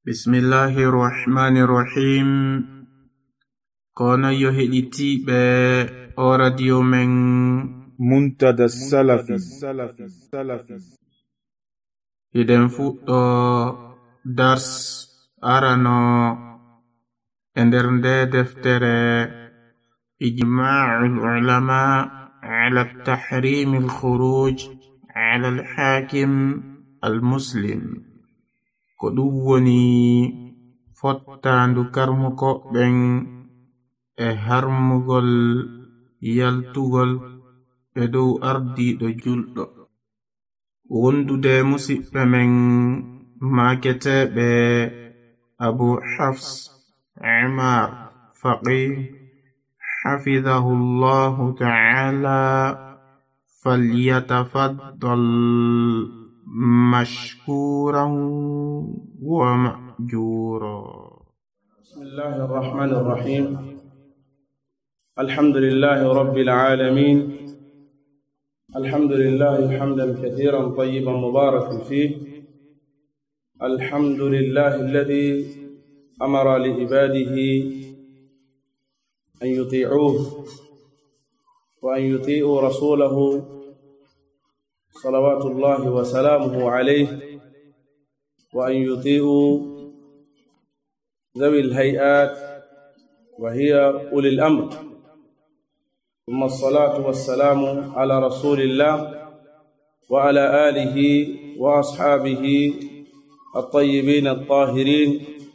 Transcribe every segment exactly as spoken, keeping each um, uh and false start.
Bismillahir Rahmanir Rahim. Kono yo heɗitiɓe o radio men Muntada Salafi. Hiɗen fuɗɗo dars arano e nder nde deftere Ijma'ul Ulama ala tahrim al-khuruj ala al-hakim al-muslim. Ko ɗum woni fottandu karmukoɓen e harmugol yaltugol e dow ardiɗo julɗo. Wondude musidɓe men maketeɓe Abu Hafs Umar Faqih حفظه الله تعالى فليتفضل مشكورا ومأجورا. بسم الله الرحمن الرحيم. الحمد لله رب العالمين. الحمد لله حمدا كثيرا طيبا مباركا فيه. الحمد لله الذي أمر لعباده أن يطيعوه وأن يطيعوا رسوله صلوات الله وسلامه عليه، وأن يطيعوا ذوي الهيئات وهي أولي الأمر. ثم الصلاة والسلام على رسول الله وعلى آله وأصحابه الطيبين الطاهرين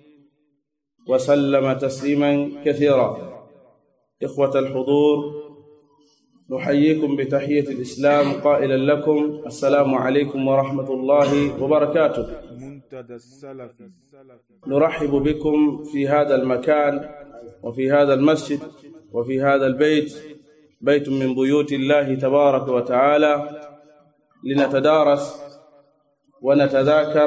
وسلم تسليما كثيرا. إخوة الحضور، نحييكم بتحية الإسلام قائلا لكم السلام عليكم ورحمة الله وبركاته. نرحب بكم في هذا المكان وفي هذا المسجد وفي هذا البيت، بيت من بيوت الله تبارك وتعالى، لنتدارس ونتذاكر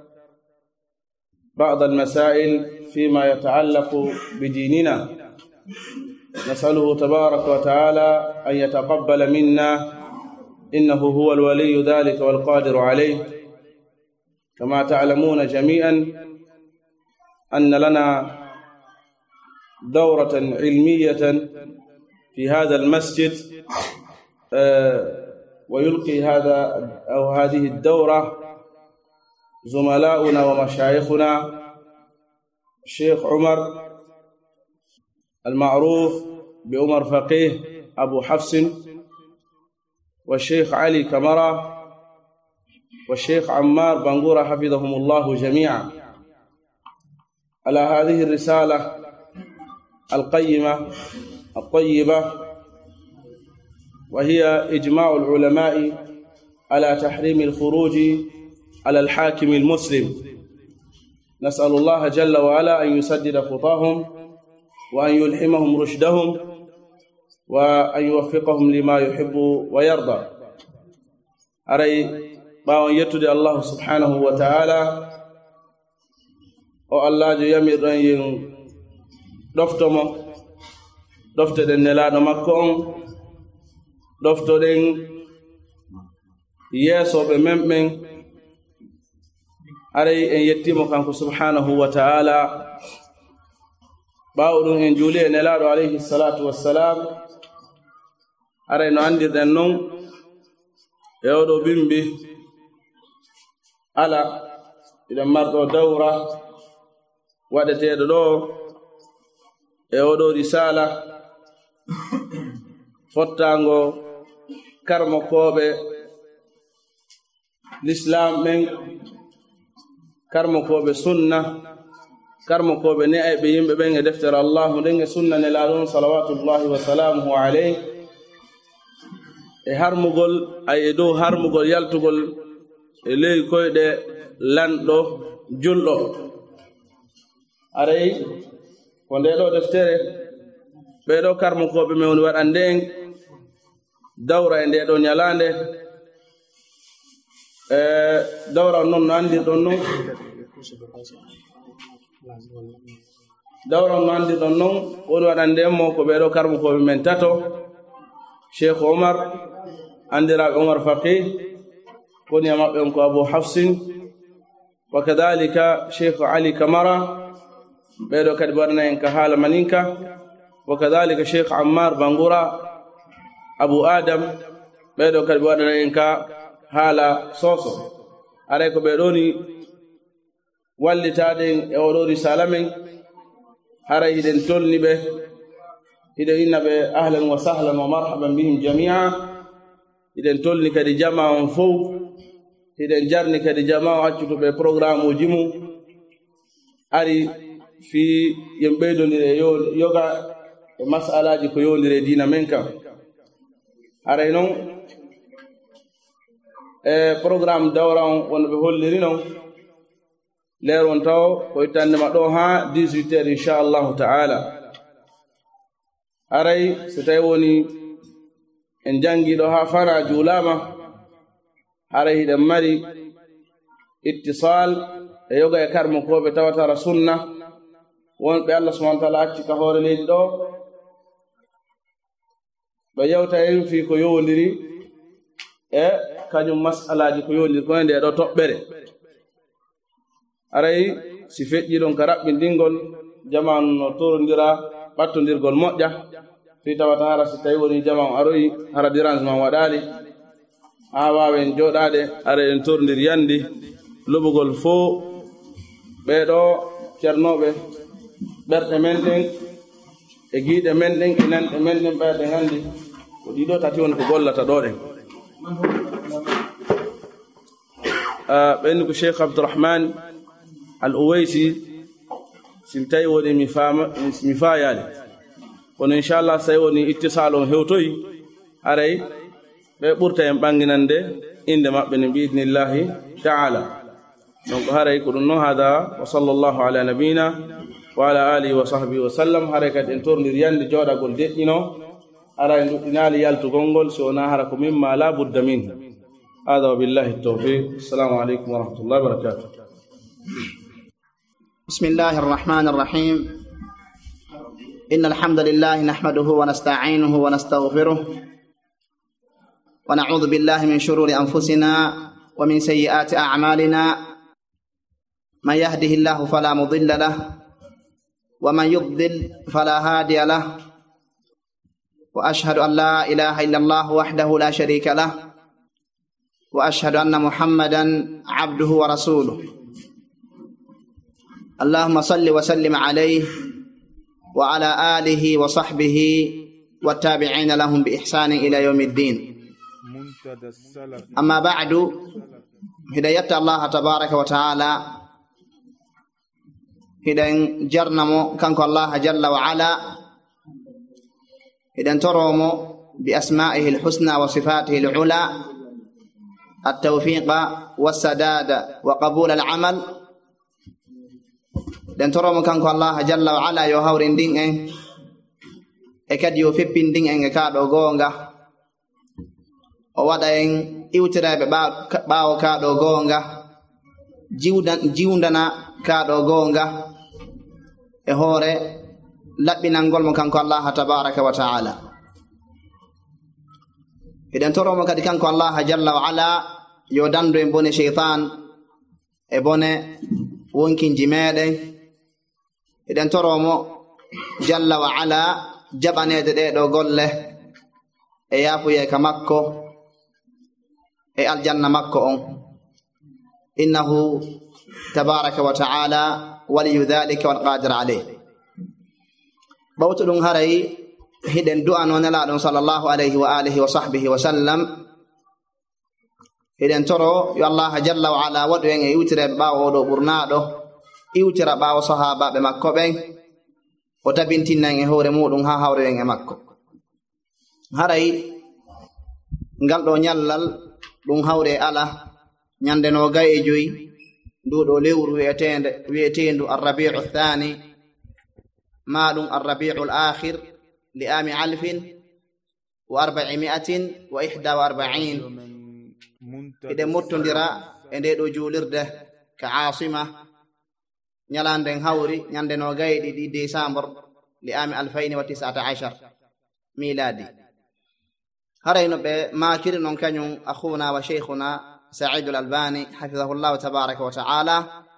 بعض المسائل فيما يتعلق بديننا. نسأله تبارك وتعالى أن يتقبل منا، إنه هو الولي ذلك والقادر عليه. كما تعلمون جميعا أن لنا دورة علمية في هذا المسجد، ويلقي هذا أو هذه الدورة زملاؤنا ومشايخنا الشيخ عمر المعروف بعمر فقيه أبو حفص، والشيخ علي كمرة، والشيخ عمار بنغورة حفظهم الله جميعا، على هذه الرسالة القيمة الطيبة، وهي إجماع العلماء على تحريم الخروج على الحاكم المسلم. نسأل الله جل وعلا أن يسدد خطاهم وأن يلحمهم رشدهم وأن يوفقهم لما يحب ويرضى. أري باون يتدي الله سبحانه وتعالى o Allah jo yamir ɗon yen ɗoftomo ɗoftoɗen nelaɗo makko on, ɗoftoɗen yeesoɓe men ɓen. aray en yettimo kanko subhanahu wa ta'ala ɓaawo ɗum en juuli e nelaaɗo alayhi salatu wassalam. aray no andirɗen non e oɗo bimbi ala iɗen marɗo dawra waɗeteɗo ɗo e oɗo risala fottango karmokoɓe l'islam ɓen, karmokoɓe sunna, karmokoɓe ne'ayɓe yimɓe ɓen e deftere allahu nden e sunna nelaaɗon salawatullahi wa salamuhu alayh, e harmugol ay e dow harmugol yaltugol e ley koyɗe lanɗo julɗo. aray ko ndeɗo deftere ɓeɗo karmokoɓe men woni waɗande en dawra e ndeɗo ñalande. e dawra noon no andirɗon noon dawra no andirɗon noon woni waɗande en mo ko ɓeɗo karmokoɓe men tato: Cheikh Omar andiraɓe Omar Faqih, koni maɓɓe on ko Abu Hafsin, وكذلك شيخ علي كمرة بيدو كدبرنا إنك حال منينك وكذلك شيخ عمار بنغورا أبو آدم بيدو كدبرنا إنك حال صوصو عليكم بيدوني واللي تادين يوروري سالمين هرا إذن تولني به إذن به أهلا وسهلا ومرحبا بهم جميعا إذن تولني كدي جماعة فوق إذن جرني كدي جماعة أجتو ببروغرام وجمو أري في يمبيدو يوغا مسألة جكو يولي دينا منك أري نو بروغرام دوران ونبهول لرينو leron taw ko itande ma do ha dix-huit heures inshallah ta'ala aray so tay woni en jangi do ha fara julama aray de mari ittisal e yoga e karmo ko be tawata sunna won be Allah subhanahu wa ta'ala acci ka hore leedi do be yawta en fi ko yowndiri e kanyum mas'alaji ko yowndiri ko ende do tobbere aray si feƴƴi ɗon ka raɓɓindingol jamanu no torondira ɓattodirgol moƴƴa fi tawata hara si tawi woni jamanu aroyi hara dérangement waɗali ha wawen joɗade ara en torondir yandi lobugol fo ɓeɗo ceernoɓe ɓerɗe men ɗen e giiɗe men ɗen e nanɗe men ɗen ɓerɗe gandi ko ɗiɗo tati woni ko gollata ɗo ɗen ɓenni ko cheikh abdourahman al-Uwaisi simtay woni mi fama mi faayali kono inshallah say woni ittisalon hewtoyi aray be burta en banginande inde mabbe ni biidnillahi ta'ala donc haray ko no hada wa sallallahu ala nabina wa ala alihi wa sahbihi wa sallam haray kad en tornir yande jodagol deddino aray ndudinali yaltu gongol so na hara ko mimma la budda min hada wa billahi at-tawfiq assalamu alaykum wa rahmatullahi wa barakatuh. بسم الله الرحمن الرحيم إن الحمد لله نحمده ونستعينه ونستغفره ونعوذ بالله من شرور أنفسنا ومن سيئات أعمالنا من يهده الله فلا مضل له ومن يضلل فلا هادي له وأشهد أن لا إله إلا الله وحده لا شريك له وأشهد أن محمدا عبده ورسوله اللهم صل وسلم عليه وعلى آله وصحبه والتابعين لهم بإحسان إلى يوم الدين. أما بعد هداية الله تبارك وتعالى هداية جرنمو كانك الله جل وعلا هداية ترومو بأسمائه الحسنى وصفاته العلى التوفيق والسداد وقبول العمل den toromo kanko Allah jalla wa ala yo hawrindin en e kadi yo feppindin en e kaado gonga o wada en iwtirabe baawo kaado gonga jiwdan jiwndana kaado gonga e hore labbinangol mo kanko Allah tabaaraka wa taala e den toromo kadi kanko Allah jalla wa ala yo dando en bone shaytan e bone wonkinji meden eden toromo jalla wa ala jabanede de do golle e yafuye ka makko e aljanna makko on innahu tabaraka wa ta'ala waliyu dhalika wal qadir alayh bawtudun haray hiden du'a non la don sallallahu alayhi wa alihi wa sahbihi wa sallam hiden toro yo Allah jalla wa ala wadu en e yutire bawo do burnado iwtira ɓaawo sahabaɓe makko ɓen o tabintinnan e hoore muɗum ha hawre en e makko haray ngal ɗo ñallal ɗum hawre ala ñande no gay e joyi nduɗo lewru wi'etende wi'etendu arrabi'u thani maɗum arrabi'u l akhir li ami alfin wa arba'imi'atin wa ihda wa arba'in eɗen mottodira e nde ɗo juulirde ka asima ñalanden hawri ñande no gayɗi ɗi décembre li ami alfayni wa tisata ashar miladi harayno ɓe makiri noon kañum akhuna wa cheikhuna Saïd al-Albani hafidahullahu tabaraka wa ta'ala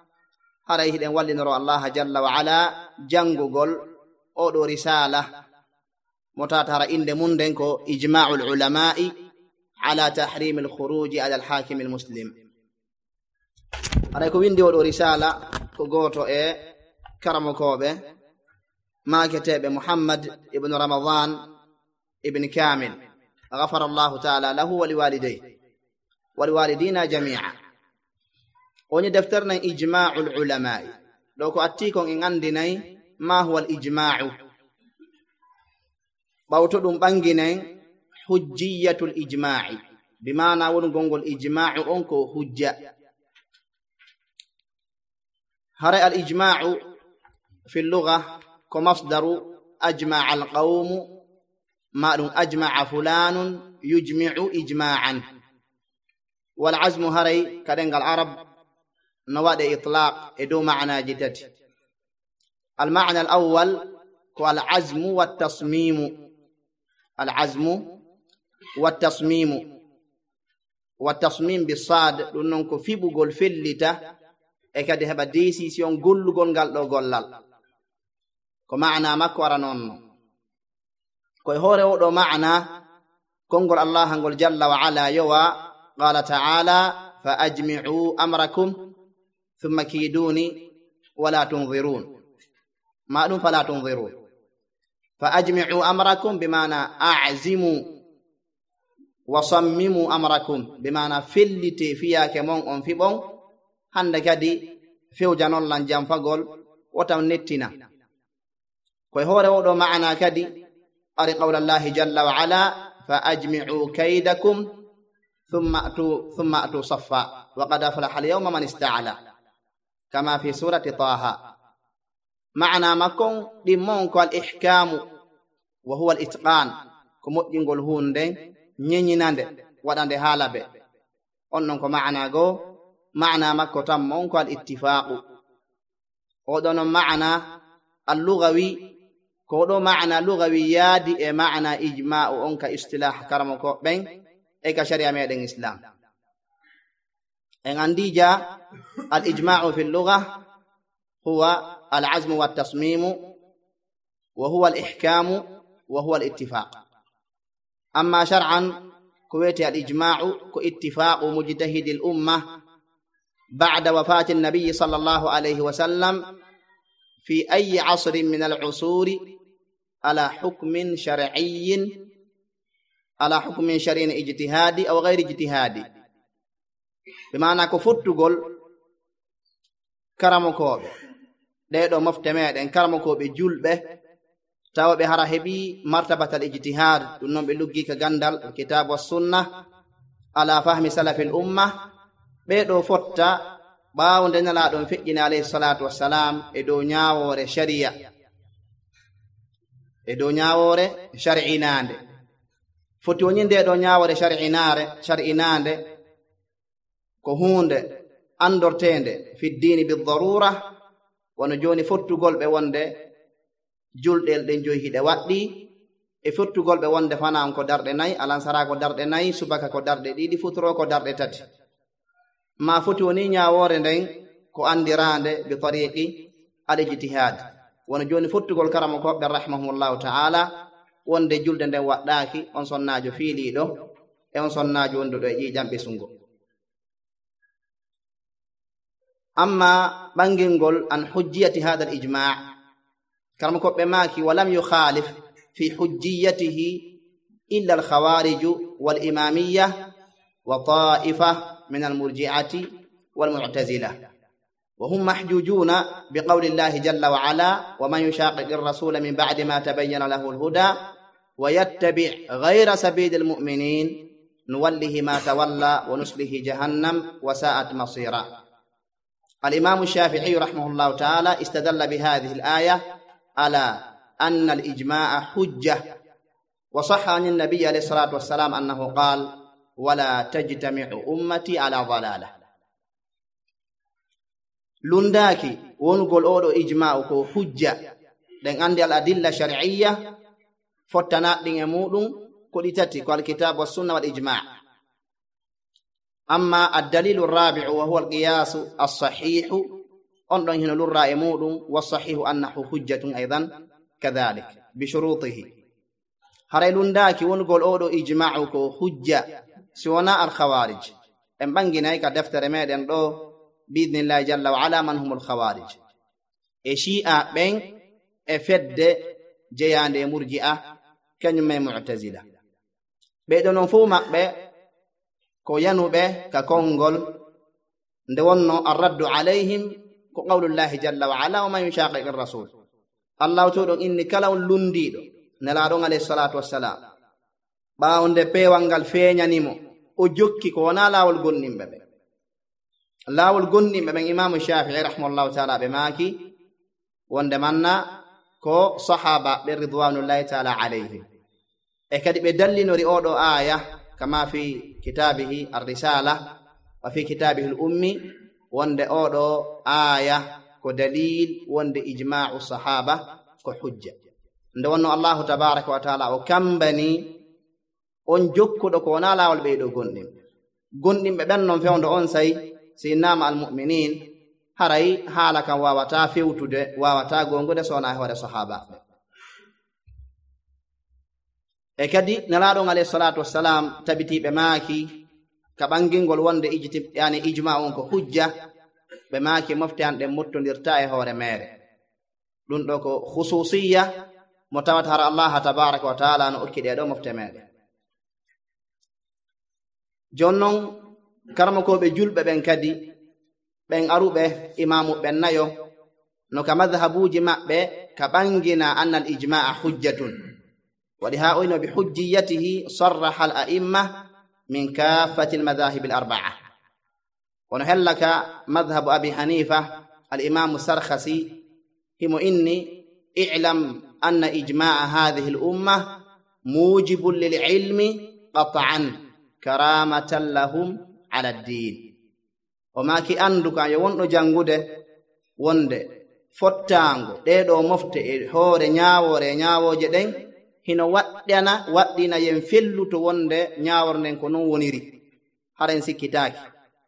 haray hiɗen wallinoro Allah jalla wa ala jangugol oɗo risala mo tata hara inde mum nden ko ijma'u ulama'i ala tahrim al-khuruj ala al-hakim al-muslim. haray ko windi oɗo risala ko goto e karamokoɓe maketeɓe Muhammad ibn Ramadan ibn Kamil غفر الله تعالى له ولوالديه ولوالدينا جميعا. وني دفترنا إجماع العلماء لو كو أتيكم إن عندنا ما هو الإجماع باوتو بانجينين حجية الإجماع بمعنى ونقول الإجماع أنكو حجة. هرأ الإجماع في اللغة كمصدر أجمع القوم ما أجمع فلان يجمع إجماعا. والعزم هري كدنق العرب نواد إطلاق إدو معنى جدد. المعنى الأول هو العزم والتصميم. العزم والتصميم والتصميم بالصاد لأنك في بقول في اللتا إكاد هبا ديسي سيون قل قل قل قل قل كمعنى مكورا نون كي هوري ودو معنى كنقول الله نقول جل وعلا يوا قال تعالى فأجمعوا أمركم ثم كيدوني ولا تنظرون معلوم فلا تنظرون. فأجمعوا أمركم بمعنى أعزموا وصمموا أمركم بمعنى فلتي فيها كمون أم في بون هندك دي فيو جانون لنجام فقول وتونتنا كي هو رودو معنا كدي أري قول الله جل وعلا فأجمعوا كيدكم ثم أتوا ثم أتوا صفا وقد أفلح اليوم من استعلى كما في سورة طه. معنى مكون دمونك الإحكام وهو الإتقان كمو ينقل هون دين نينيناند ودان دي حالبه أنك معنى go معنى مكو تمونك الاتفاق ودون معنى اللغوي كودو معنى لغوي يادي معنى إجماع أنك استلاح كرمكو بين إيكا شريعة ميدين إسلام. إن عندي جاء الإجماع في اللغة هو العزم والتصميم وهو الإحكام وهو الاتفاق. أما شرعا كويت الإجماع كاتفاق مجتهد الأمة بعد وفاة النبي صلى الله عليه وسلم في أي عصر من العصور على حكم شرعي على حكم شرعي اجتهادي أو غير اجتهادي. بمعنى كفت تقول كرمكوب ديدو مفتمع دين كرمكوب جلبه تاو بهara hebi martabat al-ijtihad dunnom be luggi ka gandal kitab was sunnah ala fahmi salaf al-ummah be do fotta baawde nala don fejjina alayhi salatu wassalam e do nyaawore sharia e do nyaawore shar'inande foti woni nde do nyaawore shar'inare shar'inande ko hunde andortende fi dini bi darura wono joni fottugol be wonde juldel den joyi hide waddi e fottugol be wonde fanan ko darde nay alansara ko darde nay subaka ko darde didi futuro ko darde tati ma foti woni nyaawore nden ko andirande bi tariqi al-ijtihad wono joni fottugol karamo ko be rahimahumullahu ta'ala wonde julde nden waddaki on sonnaajo fiilido e on sonnaajo wondo do e jambe sungo. أما بانجنقول عن حجية هذا الإجماع كرمكم بماكي ولم يخالف في حجيته إلا الخوارج والإمامية وطائفة من المرجعة والمعتزلة وهم محجوجون بقول الله جل وعلا ومن يشاقق الرسول من بعد ما تبين له الهدى ويتبع غير سبيل المؤمنين نوله ما تولى ونسله جهنم وساءت مصيرا. الإمام الشافعي رحمه الله تعالى استدل بهذه الآية على أن الإجماع حجة وصح عن النبي عليه الصلاة والسلام أنه قال ولا تجتمع أمتي على ضلالة. لنداكي ونقول أولو إجماعك حجة لأن عندي الأدلة الشرعية فتنا لنمود كلتتي والكتاب والسنة والإجماع. أما الدليل الرابع وهو القياس الصحيح on ɗon hino lurra e muɗum wasahihu annahu hujjatun aidan kadhalik bishurutihi haray lundaki wongol oɗo ijma'u ko hujja si wona alkhawarij en ɓanginayi ka deftere meɗen ɗo biidnillahi jalla wa ala man humul khawarij e shi'a ɓen e fedde jeyande murji'a kañum e mu'tazila ɓeɗo non fuu maɓɓe ko yanuɓe ka kongol nde wonno arraddu alayhim ko qawlullahi jalla wa ala wa man yushaqiqi rasul allahu to ɗon inni kala on lundiɗo nelaɗon alayhi salatu wassalam ɓawo nde pewal ngal feeñanimo o jokki ko wona laawol gonɗinɓe ɓe laawol gonɗinɓe ɓen imamu shafii rahimahullahu taala ɓe maaki wonde manna ko sahaba ɓe ridwanullahi taala alayhim e kadi ɓe dallinori oɗo aya kama fi kitabihi arrisala wa fi kitabihi l ummi wonde oɗo aya ko dalil wonde ijma'u sahaba ko hujja nde wonno allahu tabaraka wa taala o kambani on jokkuɗo ko wona laawol ɓeyɗo gonɗinɓe gonɗinɓe ɓen noon fewndo on sayi sinnama almuminin haray haala kam wawata fewtude wawata gongude sowona hoore sahabaɓe e kadi nelaɗon alayhi salatu wassalam tabitiɓe maaki ka ɓangingol wonde ijti yani ijma on ko hujja ɓe maaki mofte an ɗen mottodirta e hoore mere ɗum ɗo ko khususiya mo tawata hara allah tabaraka wa taala no okki ɗeɗo mofte meɗen jonnon karmakoɓe julɓe ɓen kadi ɓen aruɓe imamu ɓen nayo no ka madhabuji maɓɓe ka ɓangina anna al ijma'a hujjatun waɗi ha oyno bi hujjiyatihi sarraha al a'imma min kaffati al madahib al arba'a wono hellaka madhabu abi hanifa al imamu sarkhasi himo inni i'lam anna ijma'a hadhihi al umma mujibun lil ilmi qat'an karamatan lahum ala ddin o maki andu kan yo wonɗo jangude wonde fottango ɗeɗo mofte e hoore ñawore e ñawoje ɗen hino waɗɗana waɗɗina yen felluto wonde ñawor nden ko non woniri haren sikkitaki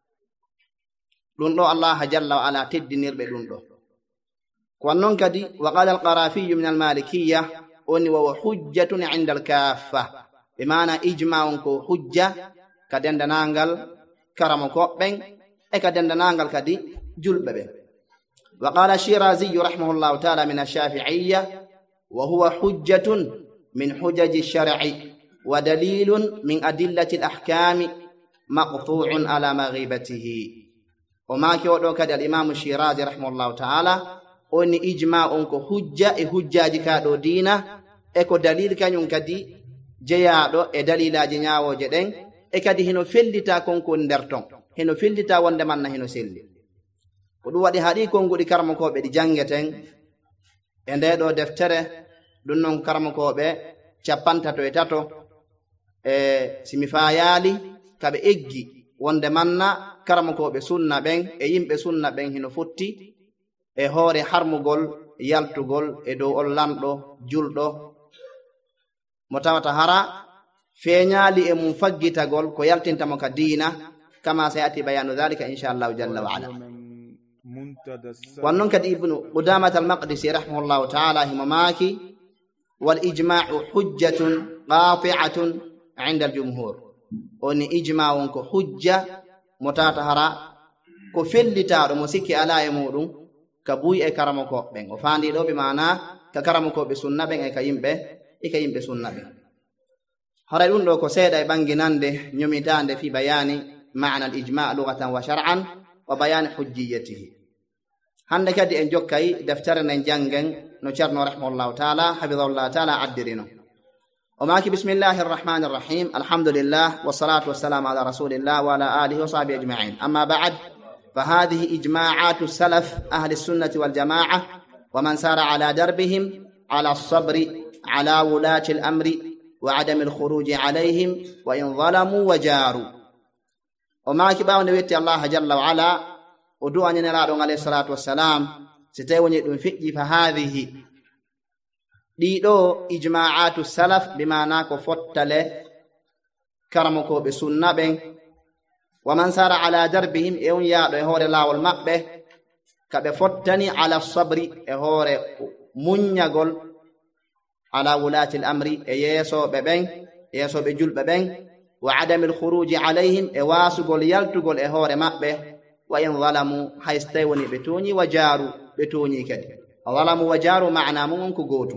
ɗum ɗo allah jalla wa ala teddinirɓe ɗum ɗo ko wannon kadi wa qala alqarafiyu min almalikiya woni wawa hujjatun inda alkaffa ɓe mana ijma on ko hujja ka dendanangal karamo koɓɓen e ka dendanangal kadi julɓe ɓen wa qala shiraziyu rahimahullahu taala min alshafi'iyya wa huwa hujjatun min hujaji shar'i wa dalilun min adillati alahkami maqtu'un ala maghibatihi o maki oɗo kadi alimamu shirazi rahimahullahu taala oni ijma on ko hujja e hujjaji kaɗo dina e ko dalil kañum kadi jeyaɗo e dalilaji ñawoje ɗen e kadi hino fellita konko nder ton hino fellita wonde manna hino selli ko ɗum waɗi haɗi konguɗi karmakoɓe ɗi jangeten e nde ɗo deftere ɗum noon karmakoɓe capantato e tato e simi fayali kaɓe eggi wonde manna karmakoɓe sunna ɓen e yimɓe sunna ɓen hino fotti e hoore harmugol yaltugol e dow on lamɗo julɗo mo tawata hara feeñaali e mum faggitagol ko yaltintamo ka diina kama sayati bayanu dhalika inchallahu jalla wa ala wannon kadi ibnu qudamat almaqdisi rahimahullahu taala himo maaki wal ijma'u hujjatun qati'atun inda aljumhur oni ijma on ko hujja mo tawata hara ko fellitaɗo mo sikki ala e muɗum ka buy e karamo koɓɓen o faandi ɗo ɓe mana ka karamo koɓe sunna ɓen e ka yimɓe e ka yimɓe sunna ɓen haray ɗum ɗo ko seeɗa e ɓanginande ñomitande fi bayani ma'na al ijma' lughatan wa shar'an wa bayani hujjiyatihi hande kadi en jokkay deftere nden jangen no ceerno rahimahullahu taala hafidahullahu taala addirino o maki bismillahir rahmanir rahim alhamdulillah wassalatu wassalamu ala rasulillah wa ala alihi wa sahbihi ajma'in amma ba'd فهذه إجماعات السلف أهل السنة والجماعة ومن سار على دربهم على الصبر على ولاة الأمر وعدم الخروج عليهم وإن ظلموا وجاروا وما كباو نبيت الله جل وعلا ودعا نرادون عليه الصلاة والسلام ستيوني فئي فهذه ديدو إجماعات السلف بما ناكو فتل كرمكو بسنة بين ومن سار على دربهم اون يادو هور لاول مابbe kaɓe fottani ala sabri e hoore muññagol ala wulati l amri e yeesoɓe ɓen yeesoɓe julɓe ɓen wa adami l khuruji alayhim e waasugol yaltugol e hoore maɓɓe wa in zalamu haystay woni ɓe tooñi wa jaaru ɓe tooñi kadi zalamu wa jaaru maana mum ko gootu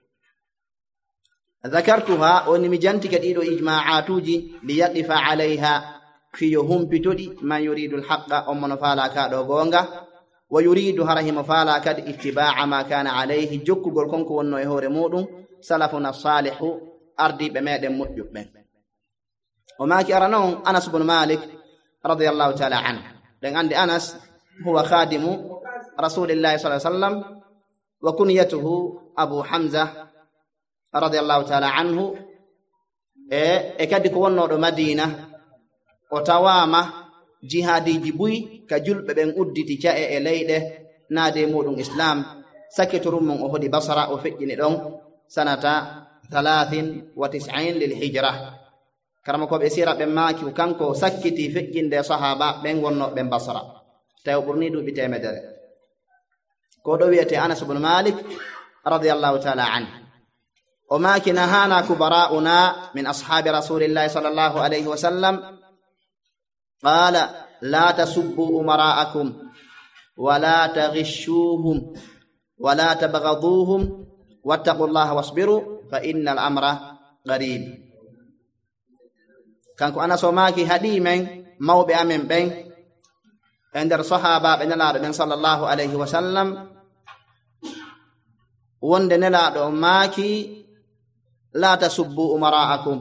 dhakartuha oni mi janti kadi ɗo ijma'atuji li yaqifa alayha fiyo humpitoɗi man yuridu l haqqa on mono faala ka ɗo goonga wa yuridu harahimo faala kadi ittiba'a ma kana alayhi jokkugol konko wonno e hoore muɗum salafuna salihu ardiɓe meɗen moƴƴuɓɓen o maaki ara noon anas bnu malik radiallahu taala anhu ɗen andi anas huwa khadimu rasulillahi sa sallam wa kunyatuhu abu hamza radiallahu taala anhu e e kadi ko wonnoɗo madina o tawama jihadiji buyi ka julɓe ɓen udditi ca'e e leyɗe naade muɗum islam sakkitorum mum o hoɗi basra o feƴƴini ɗon sanata talatin wa tis'in lil hijra karama koɓe sira ɓen maaki kanko sakkiti feƴƴinde sahaba ɓen wonnoɓen basra tawi o ɓurni duuɓi temedere ko ɗo wiyete anas bnu malik radiallahu taala anhu o maaki nahana kubara'una min ashabi rasulillahi sallallahu alayhi wa sallam qala la tasubbu umara'akum wa la taghishuhum wa la tabghaduhum wattaqullaha wasbiru fa inna al amra qarib kanko anas o maaki haɗi men mawɓe amen ɓen e nder sahabaɓe nelaɗo ɓen sallallahu alayhi wa sallam wonde nelaɗo o maaki la tasubbu umara'akum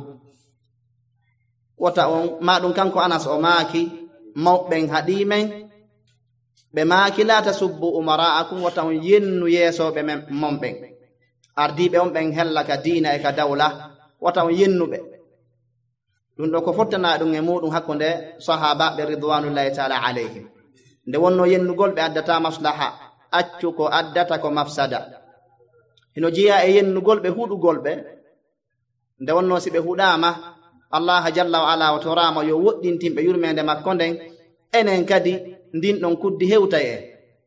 wota on maɗum kanko anas o maaki mawɓen haɗimen ɓe maaki la tasubbu umara'akum wota on yennu yeesoɓe men momɓen ardiɓe on ɓen hella ka diina e ka dawla wota on yennuɓe ɗum ɗo ko fottana ɗum e muɗum hakkunde sahabaɓe ridwanullahi taala alayhim nde wonno yennugol ɓe addata maslaha accu ko addata ko mafsada hino jeeya e yennugol ɓe huɗugol ɓe nde wonno si ɓe huɗama allah jalla wa ala o torama yo woɗɗintinɓe yurmede makko nden enen kadi ndin ɗon kuddi hewta e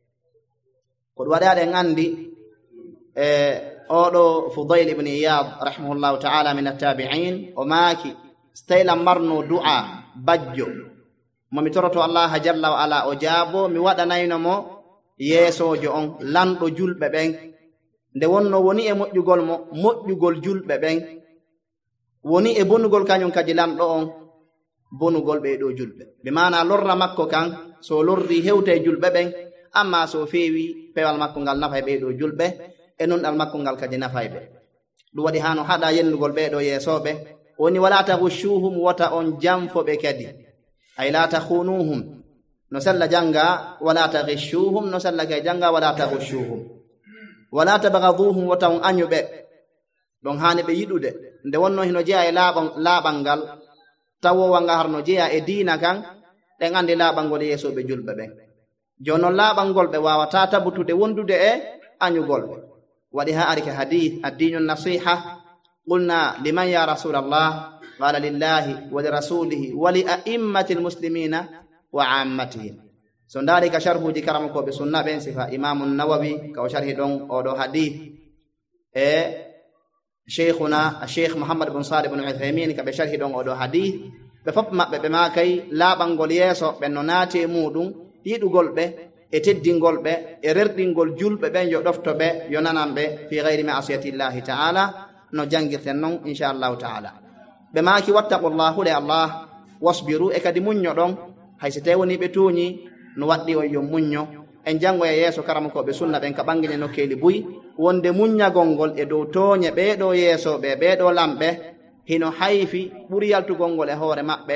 ko ɗum waɗaɗen andi e oɗo Fudayl ibn Iyad rahimahullahu ta'ala min attabi'in o maaki stayla marno du'a bajjo momi toroto allah jalla wa ala o jaabo mi waɗanayno mo yeesojo on lanɗo julɓe ɓen nde wonno woni e moƴƴugol mo moƴƴugol julɓe ɓen woni e bonugol kañum kadi lanɗo on bonugol ɓe ɗo julɓe ɓe mana lorra makko kan so lorri hewta e julɓe ɓen amma so feewi pewal makko ngal nafa e ɓe ɗo julɓe e nonɗal makko ngal kadi nafa e ɓe ɗum waɗi hano haɗa yennugol ɓe ɗo yeesoɓe woni wala taghushuhum wota on janfoɓe kadi ay la takhunuhum no sella janga wala taghishuhum no sella kay janga wala taghushuhum wala tabghaduhum wota on anyuɓe ɗon hani ɓe yiɗude nde wonno hino jeeya e laaɓal tawowa nga harno jeeya e diina kan ɗen andi laaɓalngol yeesoɓe julɓe ɓen joni noon laaɓalngol ɓe wawata tabutude wondude e anyugol ɓe waɗi ha ari ka hadith addinu nasiha qulna liman ya rasulallah qala lillahi wa li rasulihi wa li a'immati lmuslimina wa ammatihim so ndaari ka sharhuji karamakoɓe sunna ɓen sifa imamu nawawi ka o sharhi ɗon oɗo hadith e cheikhuna cheikh mouhammad bne salih bne uthaymin kaɓe sharhi ɗon oɗo hadith ɓe fof maɓɓe ɓe makay laaɓalngol yeeso ɓen no naati e muɗum yiɗugol ɓe e teddingol ɓe e rerɗingol julɓe ɓen yo ɗofto ɓe yo nanan ɓe fi gayri ma'asiyatillahi ta'ala no jangirten noon inchallahu ta'ala ɓe maaki wattaqullahu le allah wasbiru e kadi muñño ɗon hayso tawi woni ɓe tuuñi no waɗɗi on yo muñño en jango e yeeso karamakoɓe sunna ɓen ka ɓangine nokkeeli buy wonde muññagol ngol e dow tooñe ɓeeɗo yeesoɓe ɓeeɗo lamɓe hino hayfi ɓuri yaltugol ngol e hoore maɓɓe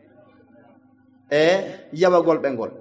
e yawagol ɓe ngol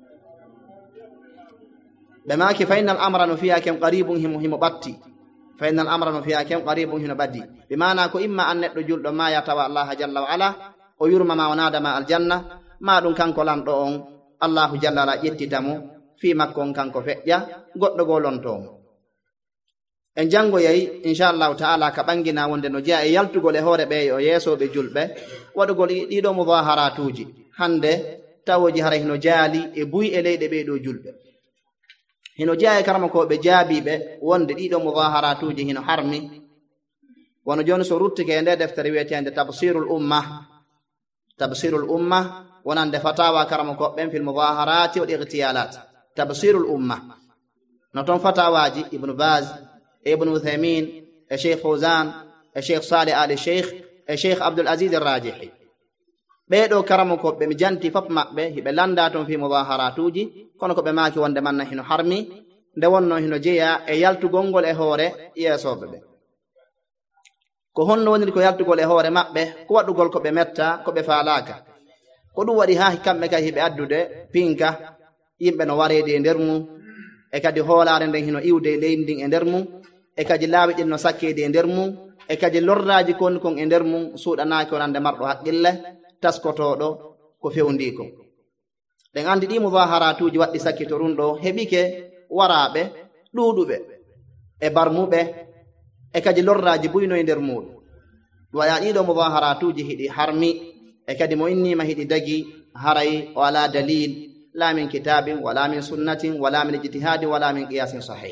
ɓe maaki fa inna al amra no fiya kem qaribum himo himo ɓatti fa inna al amra no fiya kem qaribum hino ɓaddi ɓe mana ko imma an neɗɗo julɗo ma ya tawa allah jalla wa ala o yurmama o naadama aljanna ma ɗum kanko lanɗo on allahu jalla ala ƴettitamo fi makko on kanko feƴƴa goɗɗo go lontomo en jangoyay inchallahu ta'ala ka ɓangina wonde no jeeya e yaltugol e hoore ɓe o yeesoɓe julɓe waɗugol ɗiɗo mudaharatuji hande tawoji hara hino jaali e buy e leyɗe ɓeɗo julɓe hino jeeya karama ko be jaabibe wonde dido mudaharatuji hino harmi wono joni so ruttike e nder deftere wi'etende tabsirul umma tabsirul umma wonande fatawa karama ko ben fil mudaharati wal ightiyalat tabsirul umma no ton fatawaji ibn baz ibn uthaymin e sheikh fawzan e sheikh salih ali sheikh e sheikh abdul aziz ar-rajihi ɓeeɗo karamo koɓe mi janti fop maɓɓe hiɓe landa toon fi mudaharatuji kono ko ɓe maaki wonde manna hino harmi nde wonno hino jeeya e yaltugol ngol e hoore yeesoɓe ɓe ko honno woniri ko yaltugol e hoore maɓɓe ko waɗugol ko ɓe metta ko ɓe faalaaka ko ɗum waɗi haa kamɓe kay hiɓe addude pinka yimɓe no wareedi e nder mum e kadi hoolaare nden hino iwde e leydi ndin e nder mum e kadi laawi ɗin no sakkeedi e nder mum e kadi lorraaji konni kon e nder mum suuɗanaaki wonande marɗo haqqille taskotoɗo ko fewndi ko ɗen andi ɗi mudaharatuji waɗɗi sakkito ɗum ɗo heɓike waraɓe ɗuuɗuɓe e barmuɓe e kadi lorraji buyno e nder muɗum waya ɗiɗo mudaharatuji hiɗi harmi e kadi mo innima hiɗi dagi haray o ala dalil la min kitabin wala min sunnatin wala min ijtihadin wala min qiyasin sahih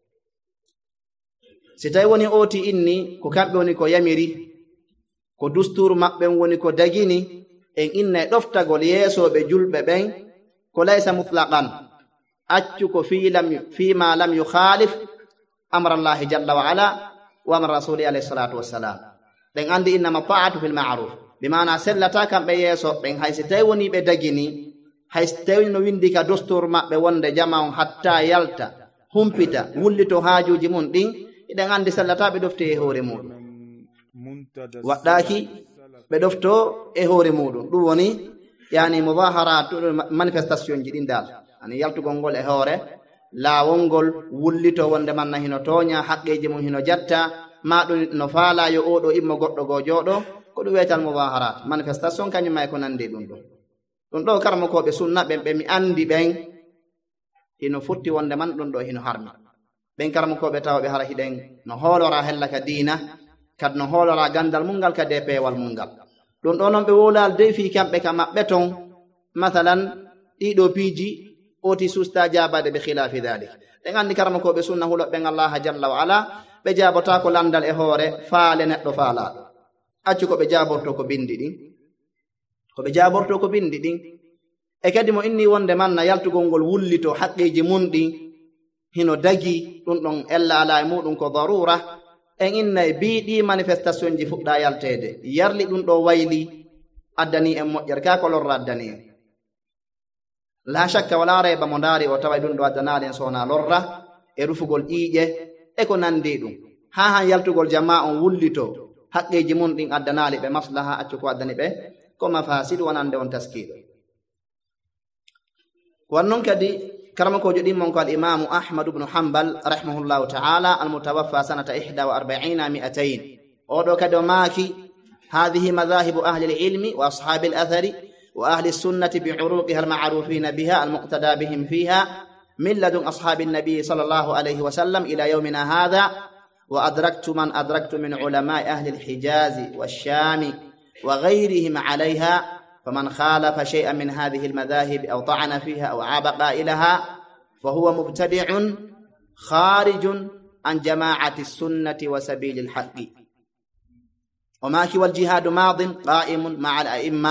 si tawi woni oti inni ko kamɓe woni ko yamiri ko dusturu maɓɓen woni ko dagini en inna e ɗoftagol yeesoɓe julɓe ɓen ko laysa mutlaqan accu ko fima lam yukhalif amrallahi jalla wa ala wa amra rasuli alayhi salatu wassalam ɗen andi innama ta'atu fil ma'ruf bimana sellata kamɓe yeeso ɓen haysi tawi woni ɓe dagini haysi tawi no windi ka dusturu maɓɓe wonde jama on hatta yalta humpita wullito haajuji mum ɗin eɗen andi sellata ɓe ɗofte e hoore muɗum waɗɗaki ɓe ɗofto e hoore muɗum ɗum woni yani mudaharat manifestation ji ɗin dal ani yaltugol ngol e hoore laawol ngol wullito wonde manna hino tooña haqqeji mum hino jatta ma ɗum no faala yo oɗo immo goɗɗo go jooɗo ko ɗum weetal mudaharat manifestation kañum may ko nandi ɗum ɗo ɗum ɗo karama koɓe sunna ɓen ɓe mi andi ɓen hino futti wonde man ɗum ɗo hino harmi ɓen karama koɓe tawa ɓe hara hiɗen no hoolora hella ka diina kadi no hoolora gandal mungal kadi e peewal mungal ɗum ɗo noon ɓe wolal dey fi kamɓe ka maɓɓe ton mathalan ɗiɗo piiji oti susta jabade ɓe khilafi dhalik ɗen andi karama koɓe sunna huloɓɓen allaha jalla wa ala ɓe jabota ko landal e hoore faale neɗɗo faalaɗo accu ko ɓe jaborto ko bindi ɗin ko ɓe jaborto ko bindi ɗin e kadi mo inni wonde manna yaltugol ngol wullito haqqeji mun ɗin hino dagi ɗum ɗon ella ala e muɗum ko darura en inna e biiɗi manifestation ji fuɗɗa yaltede yarli ɗum ɗo wayli addani en moƴƴere ka ko lorra addani en la shakka wala reba mo ndaari o tawa ɗum ɗo addanali en sowna lorra e rufugol ƴiiƴe e ko nandi ɗum ha han yaltugol jama on wullito haqqeji mum ɗin addanali ɓe maslaha accu ko addani ɓe ko mafasid wonande on taskiɗo wannon kadi karama ko joɗin mon ko al imamu ahmad ibn hanbal rahimahullahu ta'ala al mutawaffa sanata ihda wa arba'ina mi'atayn oɗo kadi o maaki hadhihi madhahibu ahli al ilmi wa ashabi al athari wa ahli sunnati bi uruqiha al ma'rufina biha al muqtada bihim fiha min ladun ashabi an-nabi sallallahu alayhi wa sallam ila yawmina hadha wa adraktu man adraktu min ulama ahli al hijaz wash-sham wa ghayrihim alayha فمن خالف شيئا من هذه المذاهب أو طعن فيها أو عاب قائلها فهو مبتدع خارج عن جماعة السنة وسبيل الحق وماك والجهاد ماض قائم مع الأئمة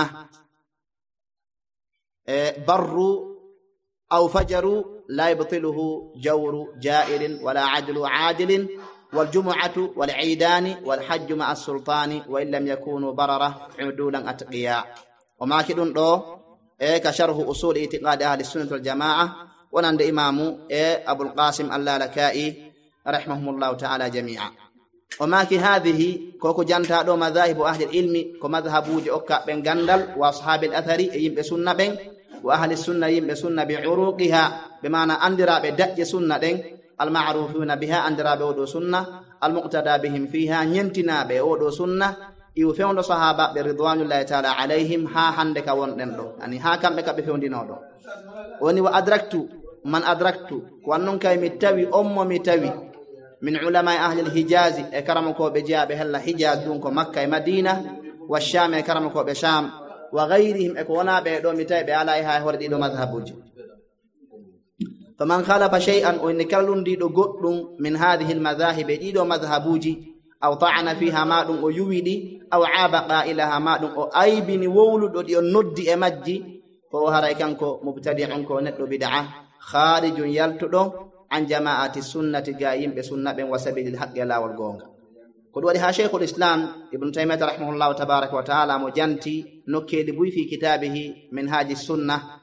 بروا أو فجروا لا يبطله جور جائر ولا عدل عادل والجمعة والعيدان والحج مع السلطان وإن لم يكونوا بررة عدولا أتقياء وما كدون دو اي كشرح اصول اعتقاد اهل السنه والجماعه ونند امام اي ابو القاسم اللالكائي رحمهم الله تعالى جميعا وما كي هذه كوكو جانتا دو مذاهب اهل العلم كمذهبوجي اوكا بن غندال واصحاب الاثر يم سنه بن واهل السنه يم سنه بعروقها بمعنى اندرا بدج سنه دين المعروفون بها اندرا بودو سنه المقتدى بهم فيها نينتنا بودو سنه iwu fewndo sahaba be ridwanullahi ta'ala alayhim ha hande ka wonɗen ɗo ani ha kamɓe ka ɓe fewndinoɗo woni wa adraktu man adraktu wannon kay mi tawi ommo mi tawi min ulama ahli al-hijaz e karama ko be jaabe hella hijaz dun ko makka e madina wa sham e karama ko be sham wa ghayrihim e ko wona be do mi tawi be ala ha horde ɗiɗo madhhabuji faman khalafa shay'an o inni kallundi do goddum min hadhihi almadhahib dido madhhabuji aw ta'ana fiha ma dum o yuwidi aw abaqa ilaha ma dum o aybini wowludo di on noddi e majji fo haray kanko mubtadi'un ko neddo bid'a kharijun yaltudo an jama'ati sunnati ga yimbe sunna ben wasabilil haqqi lawol gonga ko do wadi ha shaykhul islam ibn taymiyah rahimahullahu tabaaraka wa ta'ala mo janti nokkedi buy fi kitabihi min haji sunnah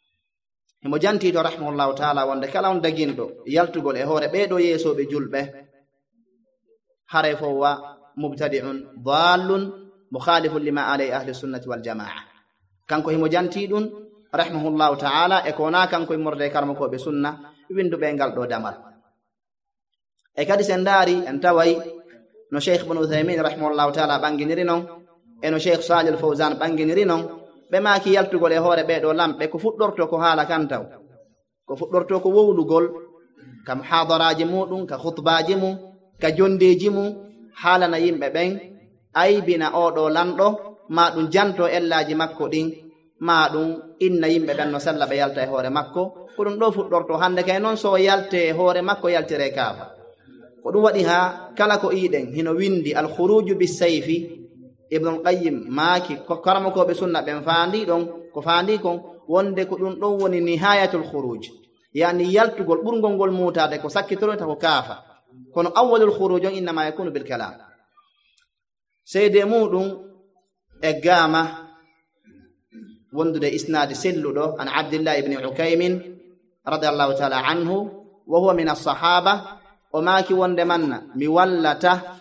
mo janti to rahimahullahu ta'ala wonde kala on dagindo yaltugol e hore be do yesobe julbe hare fo wa mubtadi'un dallun mukhalifun lima alay ahli sunnati wal jamaa kanko himo janti dun rahimahullahu ta'ala e kona kanko e morde karmo ko be sunna windube ngal do damal e kadi sen dari en tawai no Sheikh Ibn Uthaymin rahimahullahu ta'ala banginiri non e no Sheikh Salih al-Fawzan banginiri non be maaki yaltugol e hoore be do lambe ko fuddorto ko haala kan taw ko fuddorto ko wowlugol kam hadaraji mudum ka khutbaji mu ka jondeji mu halana yimbe ben aybina o do lando ma dum janto ellaji makko din ma dum inna yimbe ben no salla be yalta e hoore makko ko dum do fuddorto hande kay non so yalte hoore makko yaltire kafa ko dum wadi ha kala ko iden hino windi al khuruj bis sayfi ibn qayyim maaki ko karamo ko be sunna ben faandi don ko faandi kon wonde ko dum don woni nihayatul khuruj yani yaltugol burgol gol mutade ko sakkitoro ta ko kafa kono awwalul khuruj inna ma yakunu bil kalam sede mudum e gama wondude isnad selludo an abdullah ibn ukaymin radiyallahu ta'ala anhu wa huwa min as-sahaba o maaki wonde manna mi wallata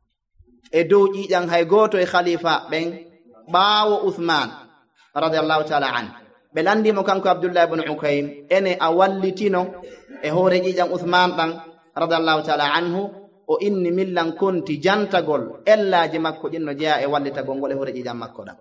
e dow ƴiƴan hay goto e khalifa ɓen ɓaawo Uthman radiyallahu ta'ala an ɓe landimo kanko Abdullah ibn Ukaym ene a wallitino e hoore ƴiƴan Uthman ɗan radiyallahu ta'ala anhu o inni millan konti jantagol ellaji makko ɗin no jeeya e wallitagol ngol e hoore ƴiƴan makko ɗan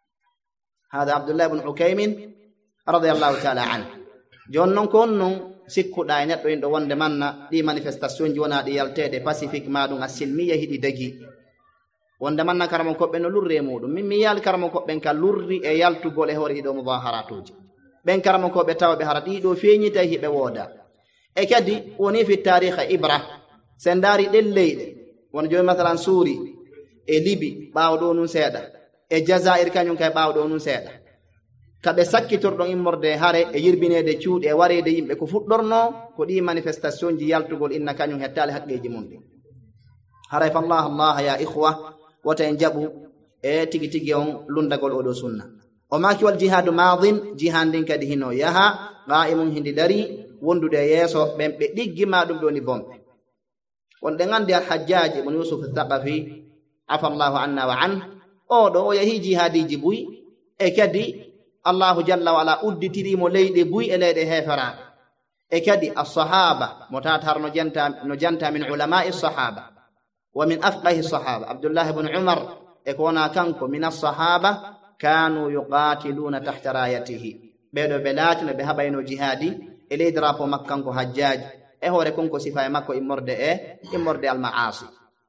hada Abdullah ibn Ukaym radiyallahu ta'ala an jon non ko on non sikkuɗa e neɗɗo in ɗo wonde manna ɗi manifestation ji wona ɗi yaltede pacifique maɗum a silmiya hiɗi dagi wonde manna karamo koɓɓe no lurri e muɗum min mi yaali karamo koɓɓen ka lurri e yaltugol e hoore ɗiɗo mudaharatuji ɓen karamo koɓe tawa ɓe hara ɗiɗo feeñita hiɓe wooda e kadi woni fi tariha ibra sen daari ɗen leyɗe wona jooni masalan suuri e libi ɓaawo ɗo nun seeɗa e jazair kañum kay ɓaawo ɗo nun seeɗa kaɓe sakkitorɗon immorde hare e yirbinede cuuɗe e wareede yimɓe ko fuɗɗorno ko ɗi manifestation ji yaltugol inna kañum hettaali haqqeji mum ɗi haray fa allah allah ya ihwa wota en jaɓu e tigi tigi on lundagol oɗo sunna o maaki wal jihadu madin jihan ndin kadi hino yaha qa'imum hindi dari wondude yeeso ɓen ɓe ɗiggima ɗum ɗoni bomɓe wonɗe gandi al hajjaji mon yusuf thaqafi afa allahu anna wa an oɗo o yahi jihadiji buy e kadi allahu jalla wa ala udditirimo leyɗe buy e leyɗe heferaɓe e kadi as-sahaba mo tatar no janta no janta min ulama'i as-sahaba wa min afqahi as-sahaba abdullah ibn umar e ko wona kanko min as-sahaba kanu yuqatiluna tahta rayatihi ɓeɗo ɓe laatino ɓe haɓayno jihadi e ley drapeau makkanko hajjaj e hoore konko sifa e makko immorde e immorde al-ma'asi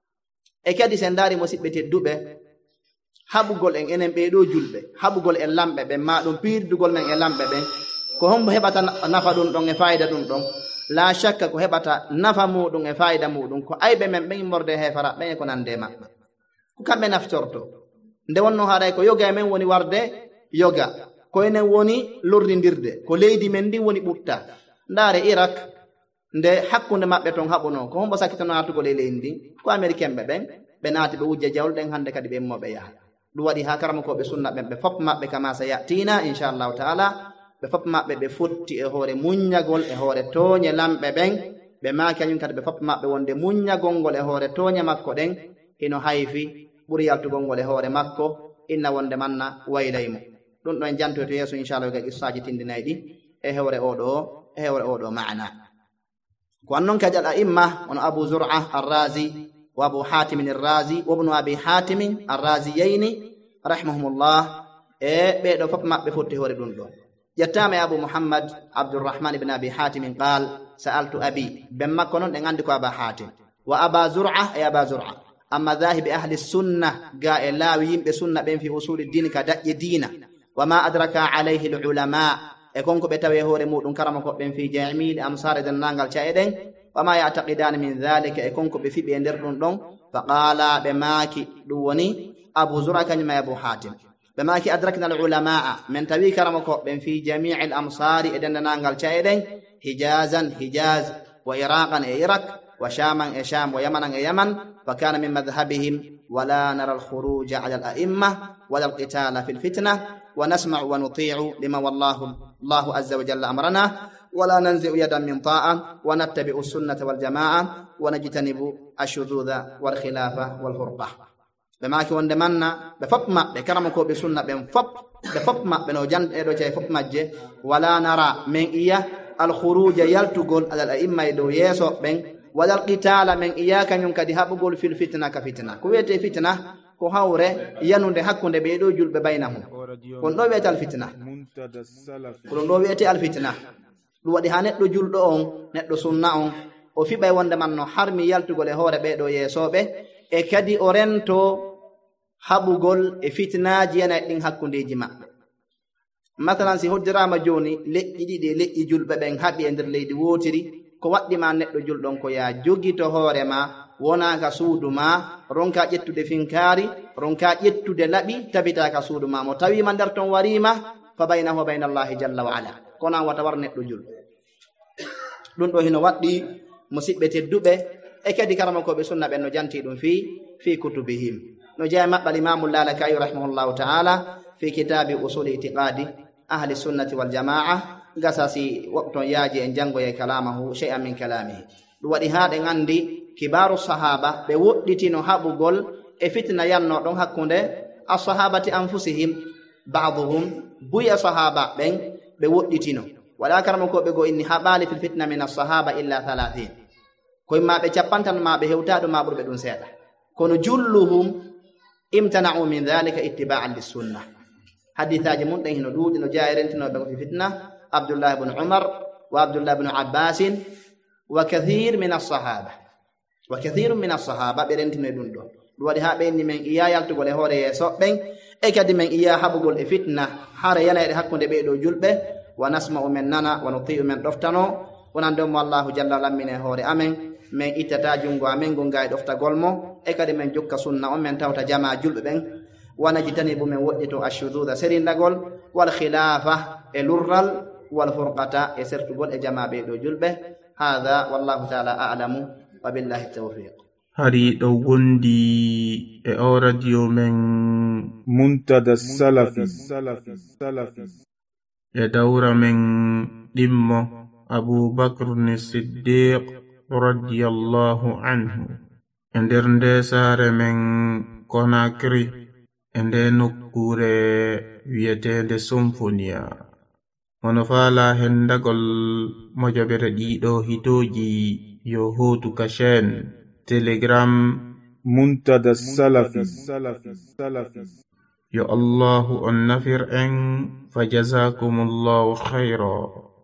e kadi sen daari musidɓe tedduɓe haɓugol en enen ɓeɗo julɓe haɓugol en lamɓe ɓen ma ɗum piirdugol men e lamɓe ɓen ko hombo heɓata nafa ɗum ɗon e fayida ɗum ɗon la shakka ko heɓata nafa muɗum e fayida muɗum ko ayɓe men ɓen immorde hefara ɓen e ko nande maɓɓe ko kamɓe naftorto nde wonno haɗay ko yoga e men woni warde yoga ko enen woni lorrindirde ko leydi men ndi woni ɓutta ndaare Irak nde hakkunde maɓɓe ton haɓuno ko hombo sakkitono artugol e leydi ndi ko américain ɓe ɓen ɓe naati ɓe wujja jawlɗen hande kadi ɓe immoɓe yaha ɗum waɗi ha karama koɓe sunna ɓen ɓe fop maɓɓe kama sa yatina inchallahu taala ɓe fop maɓɓe ɓe fotti e hoore muññagol e hoore tooñe lamɓe ɓen ɓe maaki kañum kadi ɓe fop maɓɓe wonde muññagol ngol e hoore tooñe makko ɗen hino hayfi ɓuri yaltugol ngol e hoore makko inna wonde manna waylaymo ɗum ɗo en jantoy to yeeso inchallah ga qissaji tindinayi ɗi e hewre oɗo e hewre oɗo maana ko annon kadi al a'imma ono abu zur'a arrazi wa abu hatimin arrazi wa ibnu abi hatimin arraziyayni rahimahumullah e ɓeɗo fop maɓɓe fotti hoore ɗum ɗo ƴettama e abu muhammad abdurrahman ibn abi hatimin qal sa'altu abi ben makko noon ɗe gandi ko aba hatim wa aba zur'a e aba zur'a amma dhahibi ahli sunna ga e laawi yimɓe sunna ɓen fi usuli dini ka daƴƴe diina wa ma adraka alayhi al ulama e konko ɓe tawi hoore muɗum karama koɓɓen fi jamil amsare dennangal caeɗen wama yataqidani min dhalika e konko ɓe fiɓi e nder ɗum ɗon fa qala ɓe maaki ɗum woni abu zura kañum e abu hatim ɓe maaki adrakna al ulamaa min tawi karama koɓɓen fi jamii al amsari e dennangal caeɗen hijazan hijaz wa iraqan e iraq wa shaman e sham wa yamanan e yaman fa kana min madhhabihim wala nara al khuruja ala al a'imma wala al qitala fi al fitna wa nasma'u wa nuti'u lima wallahu الله عز وجل أمرنا ولا ننزع يدا من طاعة ونتبع السنة والجماعة ونجتنب الشذوذ والخلافة والفرقة بما كي وندمنا بفطمة بكرمكو بسنة بفط بفطمة بنوجان إدو جاي فطمة جي ولا نرى من إياه الخروج يلتقل على الأئمة يدو يسو بن ولا القتال من إياك ينكدي هبقل في الفتنة كفتنة كويتي فتنة ko hawre yanunde hakkunde ɓe ɗo julɓe baynahum kon ɗo wiyete alfitna kon ɗo wiyete alfitna ɗum waɗi ha neɗɗo julɗo on neɗɗo sunna on o fiɓay wonde man no harmi yaltugol e hoore ɓe ɗo yeesoɓe e kadi o rento haɓugol e fitnaji yana ɗin hakkundeji maɓɓe masalan si hoddirama joni leƴƴi ɗiɗi leƴƴi julɓe ɓen haɓi e nder leydi wotiri ko waɗɗima neɗɗo julɗon ko ya jogito hoore ma wonaka suudu ma ronka ƴettude finkari ronka ƴettude laɓi tabitaka suudu ma mo tawima nder ton warima fa baynahu wa bayna allahi jalla wa ala kono wata war neɗɗo julɗo ɗum ɗo hino waɗɗi musidɓe tedduɓe e kadi karama koɓe sunna ɓen no janti ɗum fi fi kutubihim no jeeya maɓɓal imamu lalakayi rahimahullahu ta'ala fi kitabi usuli itiqadi ahli sunnati wal jama'a gasa si woɓton yaaji en jangoye kalamahu shay'an min kalamihi ɗum waɗi ha ɗen andi kibaru sahaba ɓe woɗɗitino haɓugol e fitna yanno ɗon hakkunde assahabati anfusihim ba'duhum buya sahaba ɓen ɓe woɗɗitino wala karama ko ɓe go inni haɓali fil fitna min assahaba illa thalathin koye maɓe capantan maɓe hewtaɗo ma ɓurɓe ɗum seeɗa kono julluhum imtana'u min dhalika ittiba'an lissunna hadithaji mun ɗen hino ɗuuɗi no jaa rentinoɓe ko fi fitna abdullah ibn umar wa abdullah ibn abbasin wa kathir min assahaba wa kathirun min as-sahaba ɓe rentino ɗum ɗo ɗum waɗi ha ɓenni men iya yaltugol e hoore yeeso ɓen e kadi men iya haɓugol e fitna hara yanayɗe hakkunde ɓe ɗo julɓe wa nasma'u men nana wa nuti'u men ɗoftano wonan ɗon mo allahu jalla lammine hoore amen men ittata jungo amen gonga e ɗoftagol mo e kadi men jokka sunna on men tawta jama julɓe ɓen wanajitanibu men woɗɗito ashududa serindagol wal khilafa e lurral wal furqata e sertugol e jama ɓe ɗo julɓe hadha wallahu ta'ala a'lamu wabillahi tawfiq. Hari ɗo wondi e o radio men Muntada Salafi e dawra men ɗimmo Abu Bakr Siddiq radiyallahu anhu e nder nde saare men Conakry e nde nokkure wiyetende Symphonia hono faala hendagol mojaɓere ɗiɗo hitoji yo hotu ka chaîne Telegram Muntada Salafi yo Allahu on nafir en fa jazakumullahu khayra.